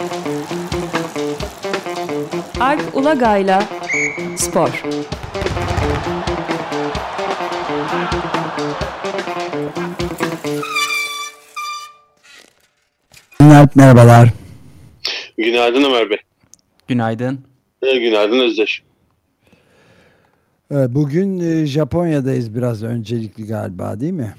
Alp Ulagay'la Spor. Alp, merhabalar. Günaydın Ömer Bey. Günaydın. Günaydın Özdeş. Bugün Japonya'dayız, biraz öncelikli galiba, değil mi?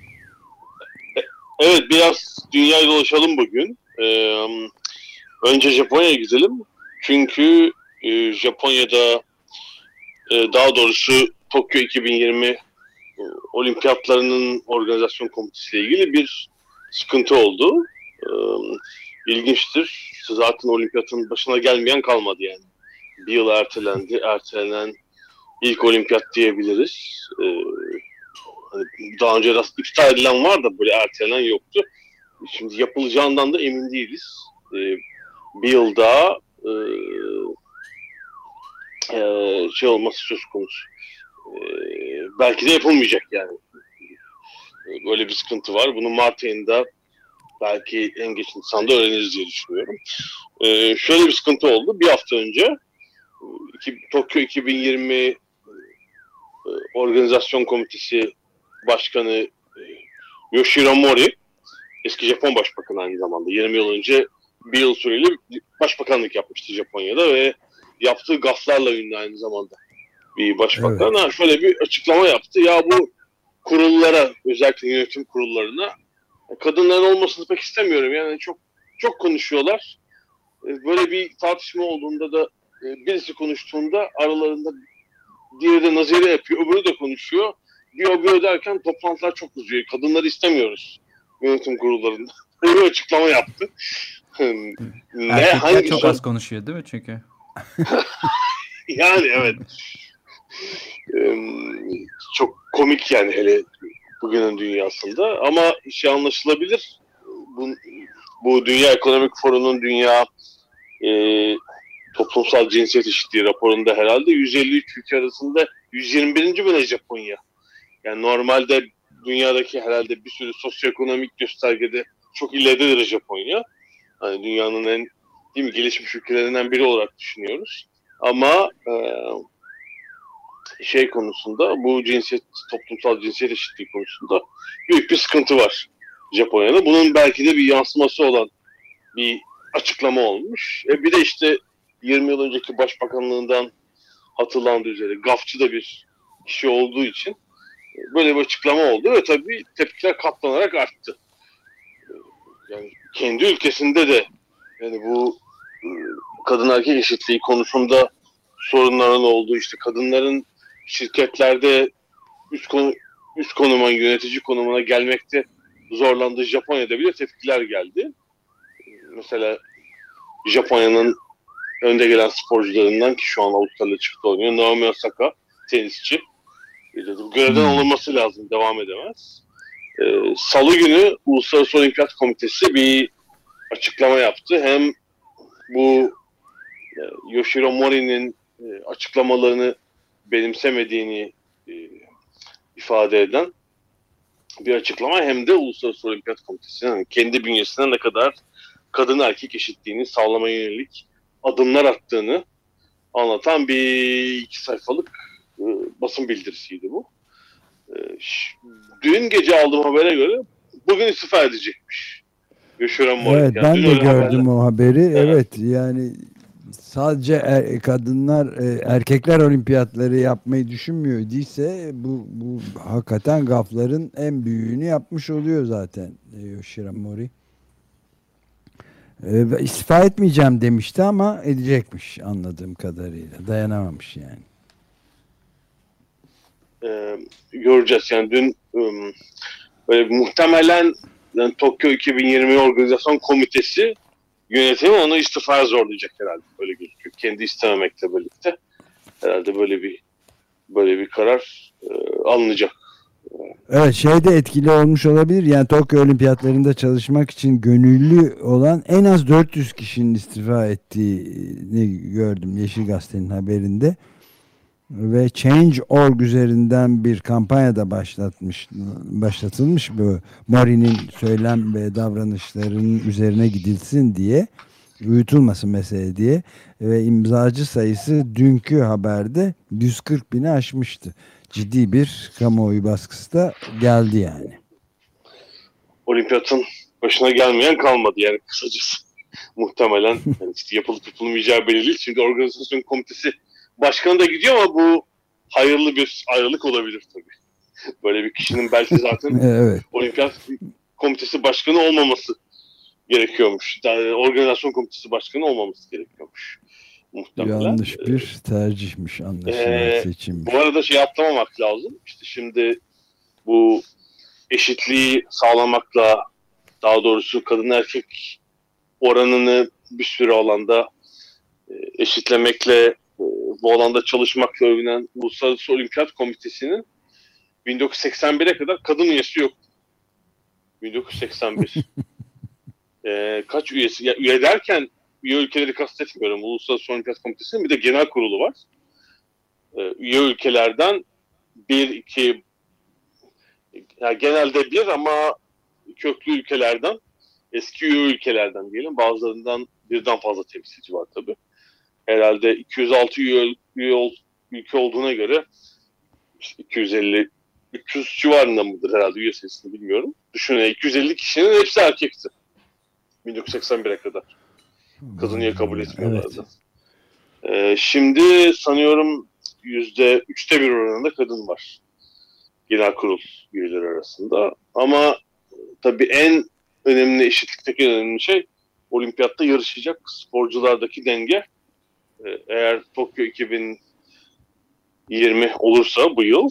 Evet, biraz dünyayı dolaşalım bugün. Önce Japonya'ya gidelim. Çünkü Japonya'da daha doğrusu Tokyo 2020 olimpiyatlarının organizasyon komitesiyle ilgili bir sıkıntı oldu. İlginçtir. Zaten olimpiyatın başına gelmeyen kalmadı yani. Bir yıl ertelendi. Ertelenen ilk olimpiyat diyebiliriz. Hani daha önce iptal edilen var da böyle ertelenen yoktu. Şimdi yapılacağından da emin değiliz. Bir yıl daha şey olması söz konusu. Belki de yapılmayacak yani. Böyle bir sıkıntı var. Bunu Mart ayında belki en geç Nisan'da öğreniriz diye düşünüyorum. Şöyle bir sıkıntı oldu. Bir hafta önce Tokyo 2020 Organizasyon Komitesi Başkanı Yoshiro Mori, eski Japon Başbakanı aynı zamanda, 20 yıl önce bir yıl süreli başbakanlık yapmıştı Japonya'da ve yaptığı gaflarla ünlü aynı zamanda bir başbakan. Evet. Şöyle bir açıklama yaptı. Ya bu kurullara, özellikle yönetim kurullarına kadınların olmasını pek istemiyorum. Yani çok konuşuyorlar. Böyle bir tartışma olduğunda da birisi konuştuğunda aralarında diğeri de nazire yapıyor, öbürü de konuşuyor. Bir derken toplantılar çok uzuyor. Kadınları istemiyoruz yönetim kurullarında. Böyle bir açıklama yaptı. Erkekler çok az konuşuyor değil mi çünkü? Yani evet. Çok komik yani, hele bugünün dünyasında. Ama şey anlaşılabilir. Bu Dünya Ekonomik Forum'un Dünya Toplumsal Cinsiyet Eşitliği raporunda herhalde 153 ülke arasında 121. bile Japonya. Yani normalde dünyadaki herhalde bir sürü sosyoekonomik göstergede çok ileridedir Japonya. Hani dünyanın en, değil mi, gelişmiş ülkelerinden biri olarak düşünüyoruz. Ama şey konusunda, bu toplumsal cinsiyet eşitliği konusunda büyük bir sıkıntı var Japonya'da. Bunun belki de bir yansıması olan bir açıklama olmuş. Bir de işte 20 yıl önceki başbakanlığından hatırlandığı üzere gafçı da bir kişi olduğu için böyle bir açıklama oldu ve tabii tepkiler katlanarak arttı. Yani kendi ülkesinde de yani bu kadın erkek eşitliği konusunda sorunların olduğu, işte kadınların şirketlerde üst konuma, yönetici konumuna gelmekte zorlandığı Japonya'da bile tepkiler geldi. Mesela Japonya'nın önde gelen sporcularından, ki şu an Avustralya çıktı oynuyor, Naomi Osaka, tenisçi. Görevden alınması lazım, devam edemez. Salı günü Uluslararası Olimpiyat Komitesi bir açıklama yaptı. Hem bu Yoshiro Mori'nin açıklamalarını benimsemediğini ifade eden bir açıklama, hem de Uluslararası Olimpiyat Komitesi'nin yani kendi bünyesine ne kadar kadın erkek eşitliğini sağlamaya yönelik adımlar attığını anlatan bir 2 sayfalık basın bildirisiydi bu. Dün gece aldığım habere göre bugün istifa edecekmiş Yoshiro Mori. Evet, yani ben de gördüm o haberi. Evet, yani sadece kadınlar, erkekler olimpiyatları yapmayı düşünmüyor bu hakikaten gafların en büyüğünü yapmış oluyor zaten Yoshiro Mori. İstifa etmeyeceğim demişti ama edecekmiş anladığım kadarıyla. Dayanamamış yani. Göreceğiz yani. Dün böyle muhtemelen yani Tokyo 2020 Organizasyon Komitesi yönetimi onu istifaya zorlayacak herhalde. Böyle gözüküyor. Kendi istememekle birlikte herhalde böyle bir karar alınacak. Evet, şey de etkili olmuş olabilir. Yani Tokyo Olimpiyatlarında çalışmak için gönüllü olan en az 400 kişinin istifa ettiğini gördüm Yeşil Gazete'nin haberinde. Ve Change.org üzerinden bir kampanya da başlatılmış bu Mori'nin söylem ve davranışlarının üzerine gidilsin diye. uyutulmasın mesele diye ve imzacı sayısı dünkü haberde 140 bini aşmıştı. Ciddi bir kamuoyu baskısı da geldi yani. Olimpiyatın başına gelmeyen kalmadı yani kısacası. Muhtemelen yani işte yapılıp yapılmayacağı belli değil. Şimdi organizasyon komitesi başkanı da gidiyor ama bu hayırlı bir ayrılık olabilir tabii. Böyle bir kişinin belki zaten Evet. olimpiyat komitesi başkanı olmaması gerekiyormuş. Yani organizasyon komitesi başkanı olmaması gerekiyormuş. Muhtemelen. Yanlış bir tercihmiş anlaşılan seçimmiş. Bu arada şey atlamamak lazım. İşte şimdi bu eşitliği sağlamakla, daha doğrusu kadın erkek oranını bir sürü alanda eşitlemekle, bu alanda çalışmakla övünen Uluslararası Olimpiyat Komitesi'nin 1981'e kadar kadın üyesi yok. 1981. Kaç üyesi? Ya, üye derken üye ülkeleri kastetmiyorum. Uluslararası Olimpiyat Komitesi'nin bir de genel kurulu var. Üye ülkelerden bir, iki, yani genelde bir ama köklü ülkelerden, eski üye ülkelerden diyelim. Bazılarından birden fazla temsilci var tabii. Herhalde 206 ülke olduğuna göre işte 250 300 civarında mıdır herhalde üye sayısını bilmiyorum. Düşünün 250 kişinin hepsi erkekti. 1981'e kadar. Kadın üye kabul etmiyorlardı. Evet. Şimdi sanıyorum %3'te 1 oranında kadın var. Genel kurul üyeleri arasında. Ama tabii en önemli, eşitlikteki en önemli şey olimpiyatta yarışacak sporculardaki denge. Eğer Tokyo 2020 olursa bu yıl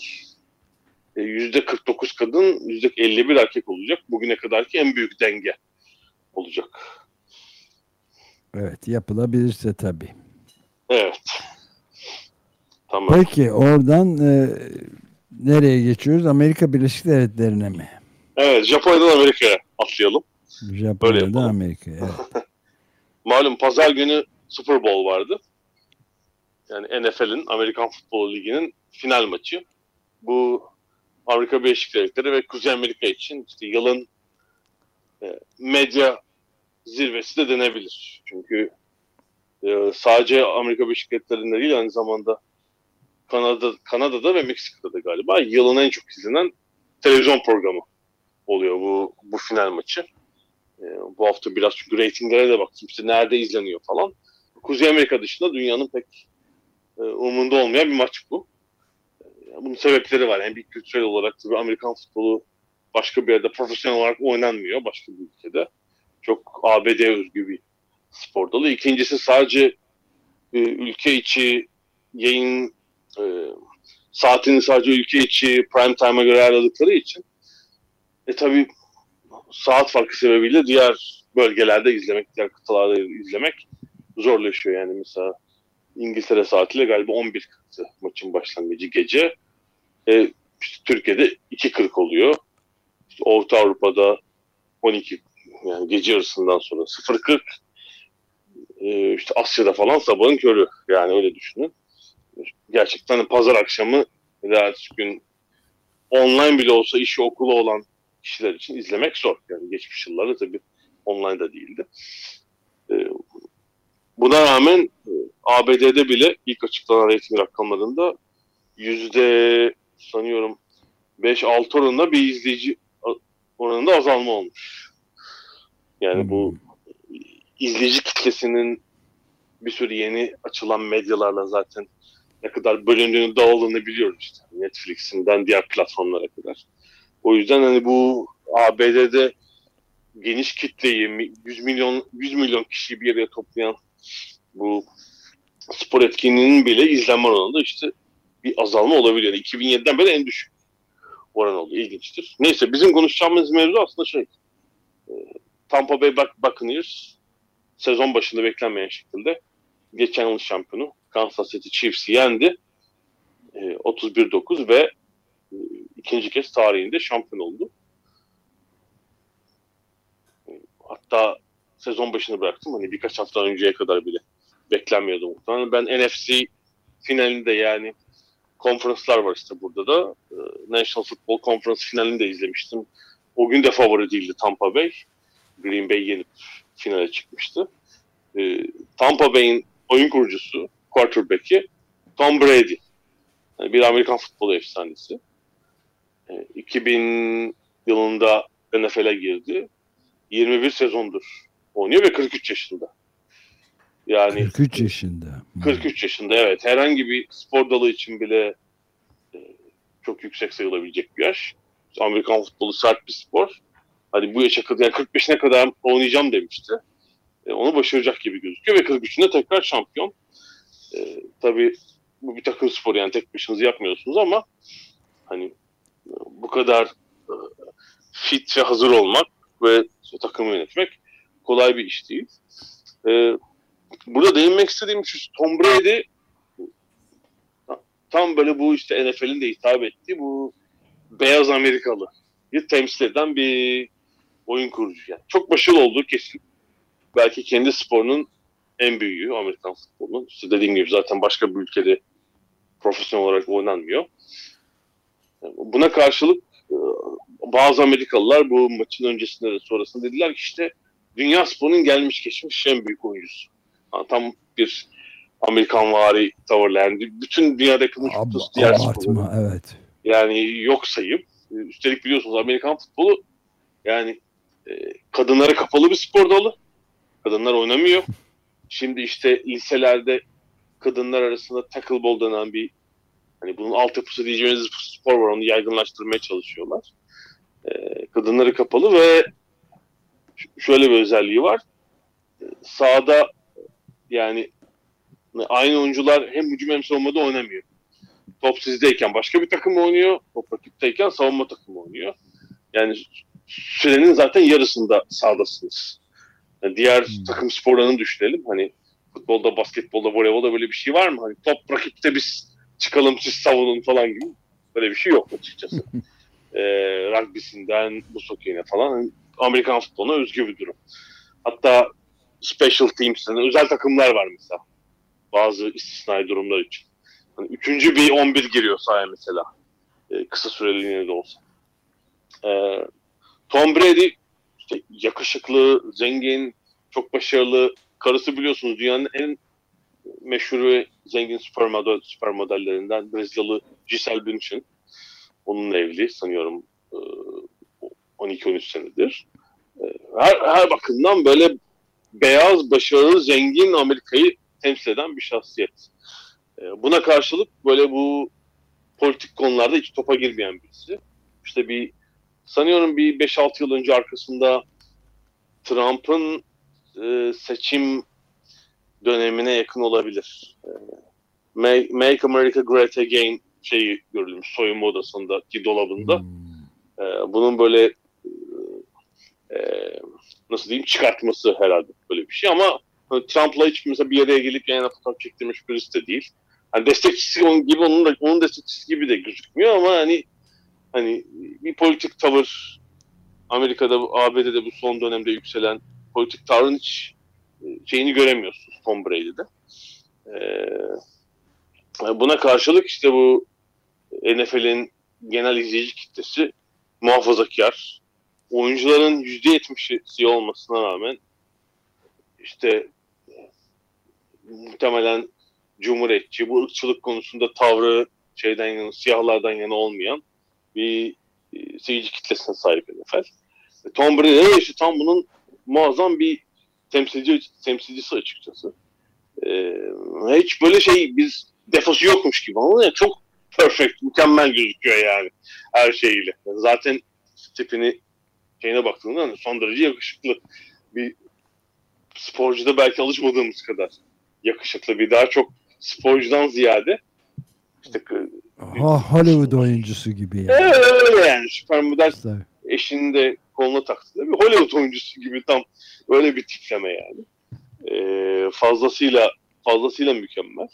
%49 kadın, %51 erkek olacak. Bugüne kadarki en büyük denge olacak. Evet, yapılabilirse tabii. Evet. Tamam. Peki oradan nereye geçiyoruz? Amerika Birleşik Devletleri'ne mi? Evet, Japonya'dan Amerika'ya atlayalım. Japonya'dan Amerika'ya. Evet. Malum pazar günü Super Bowl vardı. Yani NFL'in, Amerikan Futbol Ligi'nin final maçı. Bu Amerika Birleşik Devletleri ve Kuzey Amerika için işte yılın medya zirvesi de denebilir. Çünkü sadece Amerika Birleşik Devletleri'nde değil, aynı zamanda Kanada'da ve Meksika'da da galiba yılın en çok izlenen televizyon programı oluyor bu final maçı. Bu hafta biraz çünkü reytinglere de baktım. İşte nerede izleniyor falan. Kuzey Amerika dışında dünyanın pek umurunda olmayan bir maç bu. Bunun sebepleri var. Yani bir kültürel olarak tabii Amerikan futbolu başka bir yerde profesyonel olarak oynanmıyor. Başka bir ülkede. Çok ABD özgü bir spor dalı. İkincisi sadece ülke içi yayın saatini sadece ülke içi prime time'a göre ayarladıkları için tabii saat farkı sebebiyle diğer bölgelerde izlemek, diğer kıtalarda izlemek zorlaşıyor. Yani mesela İngiltere saatiyle galiba 11.40'tı maçın başlangıcı gece. İşte Türkiye'de 2.40 oluyor. İşte Orta Avrupa'da 12, yani gece yarısından sonra 0.40. İşte Asya'da falan sabahın körü. Yani öyle düşünün. Gerçekten pazar akşamı veya gün online bile olsa işi okulu olan kişiler için izlemek zor. Yani geçmiş yıllarda tabii online da değildi. Buna rağmen ABD'de bile ilk açıklanan reyting rakamlarında sanıyorum 5-6 oranında bir izleyici oranında azalma olmuş. Yani bu izleyici kitlesinin bir sürü yeni açılan medyalarla zaten ne kadar bölündüğünü, dağıldığını biliyoruz işte. Netflix'inden diğer platformlara kadar. O yüzden hani bu ABD'de geniş kitleyi 100 milyon kişiyi bir araya toplayan bu spor etkinliğinin bile izlenme oranında işte bir azalma olabiliyor. 2007'den beri en düşük oran oldu. İlginçtir. Neyse bizim konuşacağımız mevzu aslında Tampa Bay Buccaneers sezon başında beklenmeyen şekilde geçen yıl şampiyonu Kansas City Chiefs'i yendi. 31-9 ve ikinci kez tarihinde şampiyon oldu. Hatta sezon başını bıraktım. Hani birkaç hafta önceye kadar bile beklenmiyordu muhtemelen. Ben NFC finalinde, yani konferanslar var işte burada da. National Football Conference finalini de izlemiştim. O gün de favori değildi Tampa Bay. Green Bay yenip finale çıkmıştı. Tampa Bay'in oyun kurucusu, quarterback'i Tom Brady. Yani bir Amerikan futbolu efsanesi. 2000 yılında NFL'e girdi. 21 sezondur oynuyor ve 43 yaşında. Yani 43 yaşında. 43 yaşında, evet. Herhangi bir spor dalı için bile çok yüksek sayılabilecek bir yaş. Amerikan futbolu sert bir spor. Hani bu yaşa kadar, yani 45'ine kadar oynayacağım demişti. Onu başaracak gibi gözüküyor ve 43'ünde tekrar şampiyon. Tabii bu bir takım sporu, yani tek başınıza yapmıyorsunuz ama hani bu kadar fit ve hazır olmak ve takımı yönetmek kolay bir iş değil. Burada değinmek istediğim şu, Tom Brady tam böyle bu işte NFL'in de hitap ettiği bu beyaz Amerikalı'yı temsil eden bir oyun kurucu. Yani çok başarılı olduğu kesin. Belki kendi sporunun en büyüğü Amerikan futbolunun. İşte dediğim gibi zaten başka bir ülkede profesyonel olarak oynanmıyor. Buna karşılık bazı Amerikalılar bu maçın öncesinde de sonrasında dediler ki işte dünya sporunun gelmiş geçmiş en büyük oyuncusu. Yani tam bir Amerikanvari tavırla, yani bütün dünyadaki diğer sporları evet. yani yok sayıp, üstelik biliyorsunuz Amerikan futbolu yani kadınlara kapalı bir spor dalı. Kadınlar oynamıyor. Şimdi işte liselerde kadınlar arasında tackleball denen bir, hani bunun altyapısı diyeceğimiz bir spor var. Onu yaygınlaştırmaya çalışıyorlar. Kadınları kapalı ve şöyle bir özelliği var. Sahada yani aynı oyuncular hem hücum hem savunmada oynamıyor. Top sizdeyken başka bir takım oynuyor. Top rakipteyken savunma takımı oynuyor. Yani sürenin zaten yarısında sahadasınız. Yani diğer takım sporlarını düşünelim. Hani futbolda, basketbolda, voleybolda böyle bir şey var mı? Hani top rakipte biz çıkalım siz savunun falan gibi. Böyle bir şey yok açıkçası. Rugby'sinden buz hokeyine falan. Yani Amerikan futboluna özgü bir durum. Hatta special teams'ten özel takımlar var mesela. Bazı istisnai durumlar için. Hani üçüncü bir 11 giriyor sahaya mesela. Kısa süreliğine de olsa. Tom Brady işte yakışıklı, zengin, çok başarılı. Karısı biliyorsunuz dünyanın en meşhur ve zengin süper modellerinden Brezilyalı Gisele Bündchen. Onunla evli sanıyorum 12-13 senedir. Her bakımdan böyle beyaz, başarılı, zengin Amerika'yı temsil eden bir şahsiyet. Buna karşılık böyle bu politik konularda hiç topa girmeyen birisi. İşte sanıyorum bir 5-6 yıl önce arkasında Trump'ın seçim dönemine yakın olabilir. Make America Great Again şeyi görülmüş soyunma odasındaki dolabında. Bunun böyle nasıl diyeyim, çıkartması herhalde böyle bir şey ama Trump'la hiç mesela bir araya gelip yayına fotoğraf çektirmiş birisi de değil. Hani destekçisi gibi, onun destekçisi gibi de gözükmüyor ama hani bir politik tavır, Amerika'da, ABD'de bu son dönemde yükselen politik tavrın hiç şeyini göremiyorsunuz Tom Brady'de. Buna karşılık işte bu NFL'in genel izleyici kitlesi muhafazakar. Oyuncuların %70'i olmasına rağmen işte muhtemelen cumhuriyetçi, bu ırkçılık konusunda tavrı siyahlardan yana olmayan bir seyirci kitlesine sahip NFL. Tom Brady işte tam bunun muazzam bir temsilcisi açıkçası. Hiç böyle biz defosu yokmuş gibi ama yani çok perfect, mükemmel gözüküyor yani her şeyiyle. Zaten tipini baktığında hani son derece yakışıklı bir sporcuda, belki alışmadığımız kadar yakışıklı bir, daha çok sporcudan ziyade işte Hollywood oyuncusu gibi yani. Öyle yani süper model eşinin de koluna taktı. Bir Hollywood oyuncusu gibi, tam öyle bir tipleme yani. Fazlasıyla mükemmel.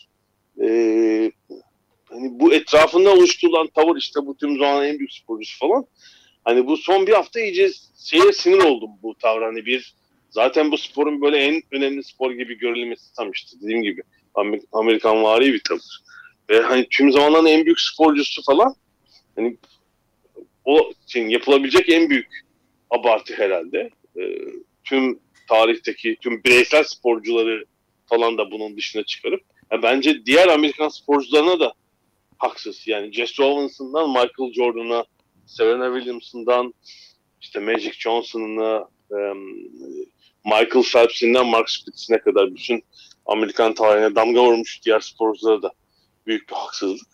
Hani bu etrafında oluşturulan tavır, işte bu tüm zamanın en büyük sporcusu falan. Hani bu son bir hafta iyice sinir oldum bu tavra. Hani zaten bu sporun böyle en önemli spor gibi görülmesi tam işte dediğim gibi Amerikanvari bir tavır. Ve hani tüm zamanların en büyük sporcusu falan. Hani o yapılabilecek en büyük abartı herhalde. Tüm tarihteki tüm bireysel sporcuları falan da bunun dışına çıkarıp bence diğer Amerikan sporcularına da haksız. Yani Jesse Owens'ından Michael Jordan'a, Serena Williams'ından işte Magic Johnson'ına, Michael Phelps'inden Mark Spitz'ine kadar bütün Amerikan tarihine damga vurmuş diğer sporculara da büyük bir haksızlık.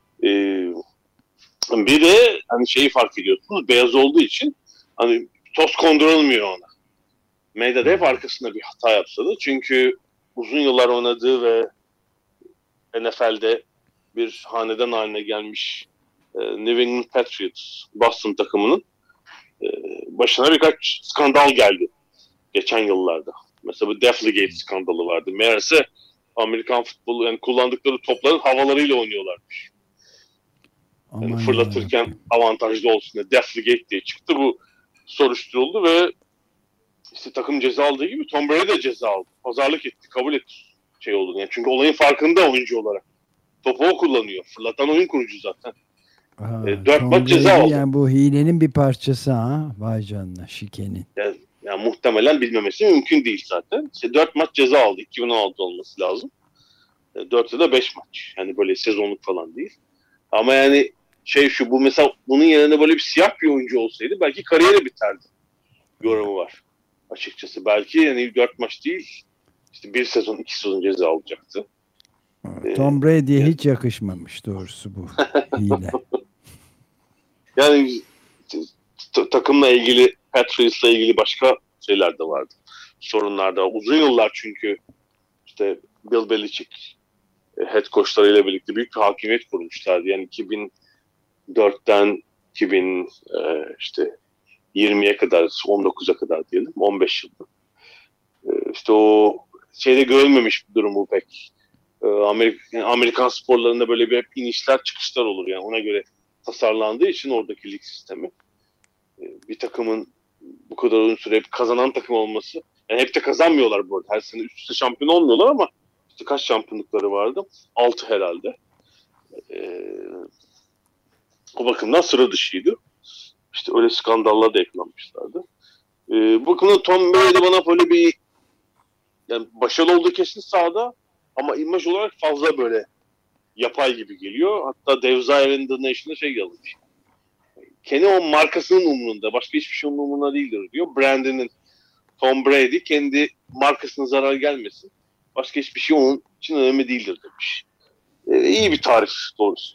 Bir de hani şeyi fark ediyorsunuz, beyaz olduğu için hani toz kondurulmuyor ona. Medyada hep arkasında bir hata yapsa da, çünkü uzun yıllar oynadığı ve NFL'de bir hanedan haline gelmiş New England Patriots Boston takımının başına birkaç skandal geldi geçen yıllarda. Mesela bu Deflategate skandalı vardı. Meğerse Amerikan futbolu, yani kullandıkları topların havalarıyla oynuyorlarmış. Yani fırlatırken avantajlı olsun diye Deflategate diye çıktı. Bu soruşturuldu ve işte takım ceza aldığı gibi Tom Brady de ceza aldı. Pazarlık etti, kabul etti şey oldu. Yani çünkü olayın farkında oyuncu olarak. Topu o kullanıyor. Fırlatan oyun kurucu zaten. 4 maç ceza aldı. Yani bu hilenin bir parçası ha. Vay canına, şikenin. Yani muhtemelen bilmemesi mümkün değil zaten. İşte 4 maç ceza aldı. 2016 olması lazım. 4 ya da 5 maç. Yani böyle sezonluk falan değil. Ama yani bu mesela bunun yerine böyle bir siyah bir oyuncu olsaydı belki kariyeri biterdi. Yorumu var. Açıkçası. Belki yani 4 maç değil, işte 1 sezon, 2 sezon ceza alacaktı. Tom Brady'ye hiç yakışmamış doğrusu bu hile. Yani takımla ilgili, Patriots'la ilgili başka şeyler de vardı. Sorunlar da var. Uzun yıllar çünkü işte Bill Belichick head coachlarıyla birlikte büyük bir hakimiyet kurmuşlardı. Yani 2004'ten 2020'ye kadar, 19'a kadar diyelim, 15 yılda. İşte o şeyde görülmemiş bir durum bu pek. Amerikan sporlarında böyle bir hep inişler çıkışlar olur, yani ona göre tasarlandığı için oradaki lig sistemi. Bir takımın bu kadar uzun süre hep kazanan takım olması, yani hep de kazanmıyorlar bu arada. Her sene üst üste şampiyon olmuyorlar ama işte kaç şampiyonlukları vardı? 6 herhalde. O bakımdan sıra dışıydı. İşte öyle skandallar da yakalanmışlardı. Bu bakımdan Tom Brady bana böyle bir, yani başarılı olduğu kesin sahada ama imaj olarak fazla böyle yapay gibi geliyor. Hatta Dev Zayer'in The Nation'da yazmış. Kendi o markasının umurunda, başka hiçbir şey umurunda değildir diyor. Brandon'ın, Tom Brady kendi markasına zarar gelmesin, başka hiçbir şey onun için önemli değildir demiş. İyi bir tarif doğrusu.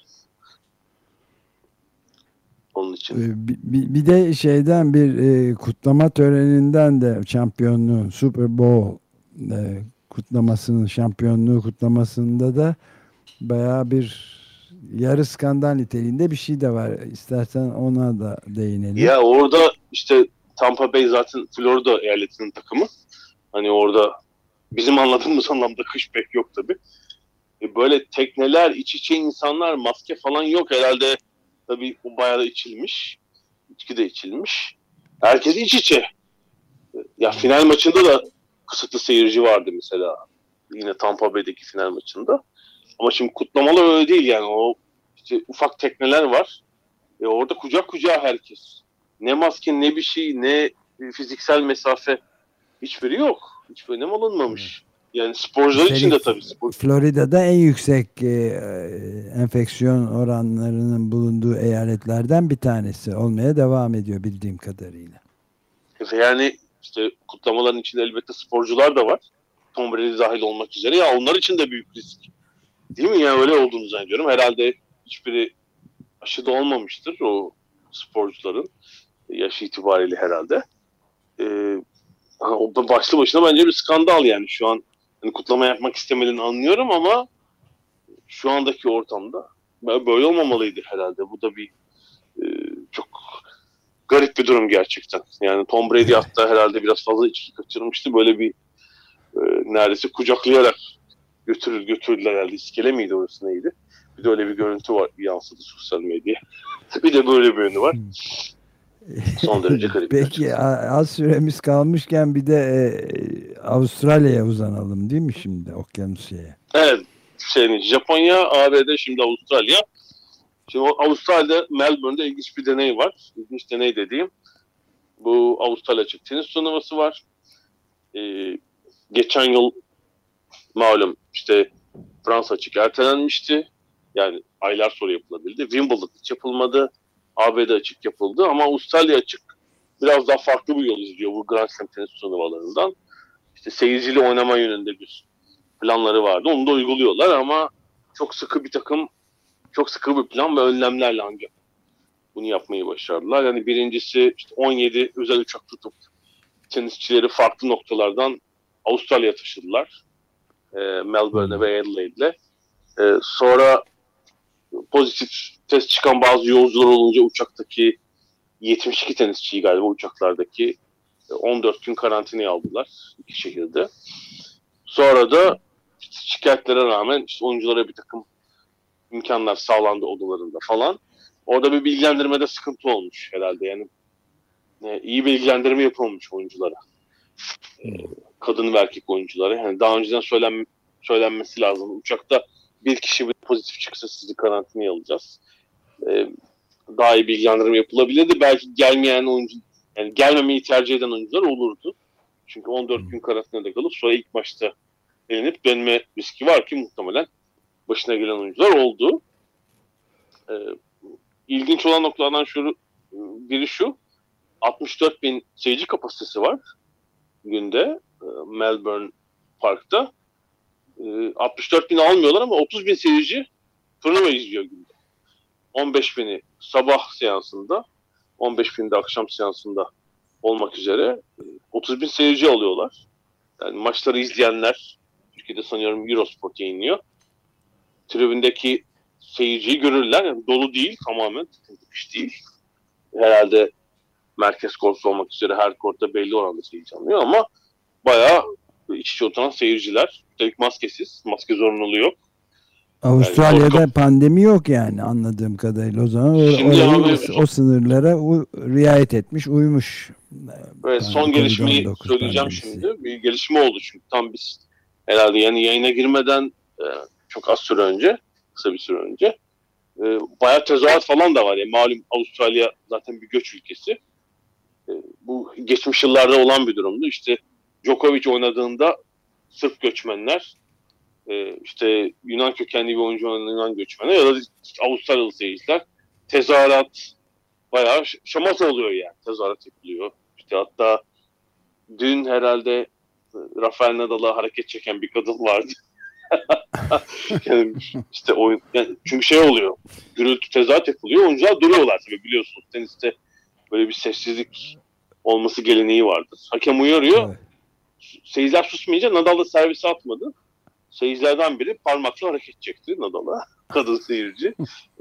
Onun için. Bir de şeyden bir kutlama töreninden de şampiyonluğun, Super Bowl kutlamasının, şampiyonluğu kutlamasında da bayağı bir yarı skandal niteliğinde bir şey de var. İstersen ona da değinelim. Ya orada işte Tampa Bay zaten Florida eyaletinin takımı. Hani orada bizim anladığımız anlamda kış pek yok tabii. Böyle tekneler, iç içe insanlar, maske falan yok herhalde. Tabii bu bayağı da içilmiş. İçki de içilmiş. Herkes iç içe. Ya final maçında da kısıtlı seyirci vardı mesela. Yine Tampa Bay'deki final maçında. Ama şimdi kutlamalar öyle değil yani. O işte ufak tekneler var. Orada kucak kucağa herkes. Ne maske, ne bir şey, ne fiziksel mesafe. Hiçbiri yok. Hiç önem alınmamış. Yani sporcular için de tabii. Florida'da en yüksek enfeksiyon oranlarının bulunduğu eyaletlerden bir tanesi olmaya devam ediyor bildiğim kadarıyla. Yani işte kutlamaların içinde elbette sporcular da var. Tom Brady dahil olmak üzere. Ya onlar için de büyük risk. Değil mi? Yani öyle olduğunu zannediyorum. Herhalde hiçbiri aşıda olmamıştır o sporcuların. Yaşı itibariyle herhalde. O da başlı başına bence bir skandal yani. Şu an hani kutlama yapmak istemediğini anlıyorum ama şu andaki ortamda böyle olmamalıydı herhalde. Bu da bir çok garip bir durum gerçekten. Yani Tom Brady hatta herhalde biraz fazla içki kaçırmıştı. Böyle bir neredeyse kucaklayarak götürdüler herhalde. İskele miydi, orası neydi? Bir de öyle bir görüntü var, yansıdı sosyal medyaya. Bir de böyle bir yönü var. Son derece garip. Peki az süremiz kalmışken bir de Avustralya'ya uzanalım değil mi şimdi, Okyanusya'ya? Evet. Japonya, ABD, şimdi Avustralya. Şimdi Avustralya'da, Melbourne'de ilginç bir deney var. İlginç deney dediğim, bu Avustralya açık tenis turnuvası var. geçen yıl malum işte Fransa açık ertelenmişti. Yani aylar sonra yapılabildi. Wimbledon hiç yapılmadı. ABD açık yapıldı ama Avustralya açık biraz daha farklı bir yol izliyor bu Grand Slam tenis turnuvalarından. İşte seyirciyle oynama yönünde bir planları vardı. Onu da uyguluyorlar ama çok sıkı bir plan ve önlemlerle ancak bunu yapmayı başardılar. Yani birincisi işte 17 özel uçak tutup tenisçileri farklı noktalardan Avustralya'ya taşıdılar. Melbourne'e ve Adelaide'le. Sonra pozitif test çıkan bazı yolcular olunca uçaktaki 72 tenisçiyi galiba uçaklardaki 14 gün karantinaya aldılar iki şehirde. Sonra da şikayetlere rağmen işte oyunculara bir takım imkanlar sağlandı odalarında falan. Orada bir bilgilendirmede sıkıntı olmuş herhalde. Yani iyi bilgilendirme yapılmış oyunculara. Kadın ve erkek oyunculara. Yani daha önceden söylenmesi lazım. Uçakta bir kişi bir pozitif çıksa sizi karantinaya alacağız. Daha iyi bilgilendirme yapılabilirdi. Belki gelmeyen oyuncu, yani gelmemeyi tercih eden oyuncular olurdu. Çünkü 14 gün karantinada kalıp sonra ilk maçta elenip dönme riski var ki muhtemelen başına gelen oyuncular oldu. İlginç olan noktalardan biri şu. 64 bin seyirci kapasitesi var günde Melbourne Park'ta. 64 bin almıyorlar ama 30 bin seyirci turnuva izliyor günde. 15 bini sabah seansında, 15 bini de akşam seansında olmak üzere 30 bin seyirci alıyorlar. Yani maçları izleyenler, Türkiye'de sanıyorum Eurosport yayınlıyor. Tribündeki seyirciyi görürler. Yani dolu değil tamamen. Hiç değil. Herhalde merkez kortu olmak üzere her kortta belli oranda seyirci alınıyor ama bayağı iç içe oturan seyirciler. Üstelik maskesiz. Maske zorunluluğu yok. Avustralya'da yani pandemi yok yani anladığım kadarıyla. O zaman o sınırlara riayet etmiş, uymuş. Evet, son gelişmeyi söyleyeceğim pandemisi. Şimdi. Bir gelişme oldu çünkü tam biz herhalde yani yayına girmeden çok az süre önce, kısa bir süre önce bayağı tezahürat falan da var. Yani malum Avustralya zaten bir göç ülkesi. Bu geçmiş yıllarda olan bir durumdu. İşte Djokovic oynadığında Sırp göçmenler, işte Yunan kökenli bir oyuncu olan Yunan göçmenler ya da Avustralyalı seyirciler tezahürat bayağı şamata oluyor yani. Tezahürat yapılıyor. İşte hatta dün herhalde Rafael Nadal'a hareket çeken bir kadın vardı. Yani işte oyun, yani çünkü şey oluyor. Gürültü tezahürat yapılıyor. Oyuncular duruyorlar tabii biliyorsunuz. Teniste böyle bir sessizlik olması geleneği vardır. Hakem uyarıyor. Evet. Seyirciler susmayınca Nadal da servise atmadı. Seyircilerden biri parmakla hareket çekti Nadal'a. Kadın seyirci.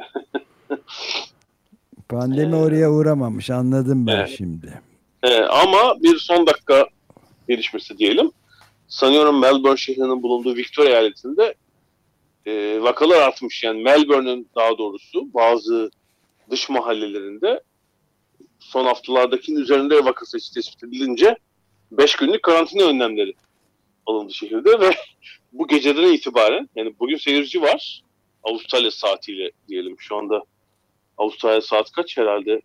Pandemi oraya uğramamış. Anladım ben şimdi. Ama bir son dakika gelişmesi diyelim. Sanıyorum Melbourne şehrinin bulunduğu Victoria eyaletinde vakalar artmış. Yani Melbourne'ün daha doğrusu bazı dış mahallelerinde son haftalardakinin üzerinde vaka sayısı tespit edilince 5 günlük karantina önlemleri alındı şehirde ve bu geceden itibaren yani bugün seyirci var. Avustralya saatiyle diyelim. Şu anda Avustralya saat kaç herhalde?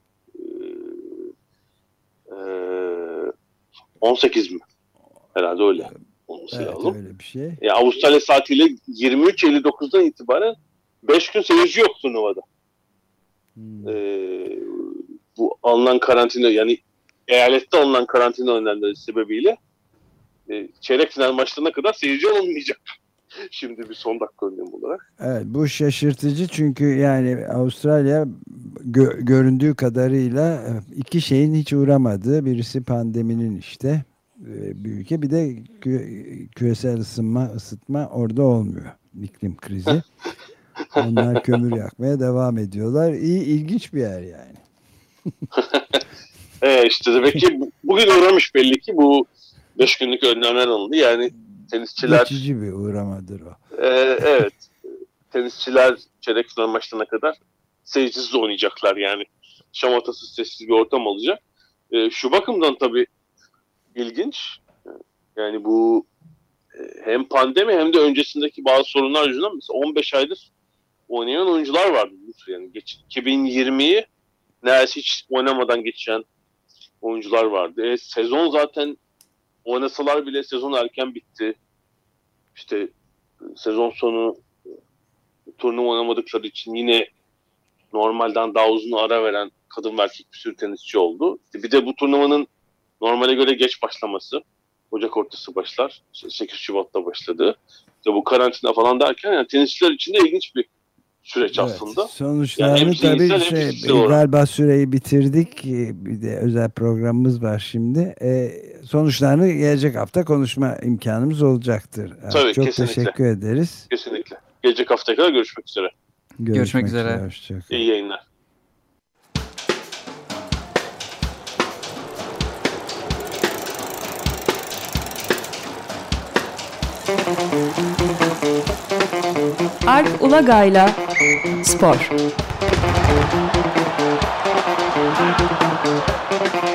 18 mi? Herhalde öyle. Evet, lazım. Öyle bir şey. Yani Avustralya saatiyle 23.59'dan itibaren 5 gün seyirci yok turnuvada. Bu alınan karantina yani eyalette alınan karantina önlemleri sebebiyle çeyrek final maçlarına kadar seyirci alınmayacak. Şimdi bir son dakika önlemi olarak. Evet, bu şaşırtıcı çünkü yani Avustralya göründüğü kadarıyla iki şeyin hiç uğramadığı, birisi pandeminin işte bir ülke, bir de küresel ısıtma orada olmuyor. İklim krizi. Onlar kömür yakmaya devam ediyorlar. İlginç bir yer yani. İşte demek ki bugün uğramış belli ki bu 5 günlük önlemler alındı. Yani tenisçiler... Geçici bir uğramadır o. Evet. Tenisçiler çeyrek final maçlarına kadar seyircisiz oynayacaklar yani. Şamatasız, sessiz bir ortam olacak. Şu bakımdan tabii ilginç. Yani bu hem pandemi hem de öncesindeki bazı sorunlar yüzünden mesela 15 aydır oynayan oyuncular vardı. Yani 2020'yi neredeyse hiç oynamadan geçen oyuncular vardı. Sezon zaten oynasalar bile sezon erken bitti. İşte sezon sonu turnuva oynamadıkları için yine normalden daha uzun ara veren kadın ve erkek bir sürü tenisçi oldu. Bir de bu turnuvanın normale göre geç başlaması. Ocak ortası başlar. 8 Şubat'ta başladı. İşte bu karantina falan derken yani tenisçiler için de ilginç bir süreç aslında. Sonuçlarını yani tabii galiba süreyi bitirdik. Bir de özel programımız var şimdi. Sonuçlarını gelecek hafta konuşma imkanımız olacaktır. Tabii, çok kesinlikle. teşekkür ederiz. Kesinlikle. Gelecek haftaya kadar görüşmek üzere. Görüşmek üzere. Hoşçakalın. İyi yayınlar. Alp Ulagay'la Spor.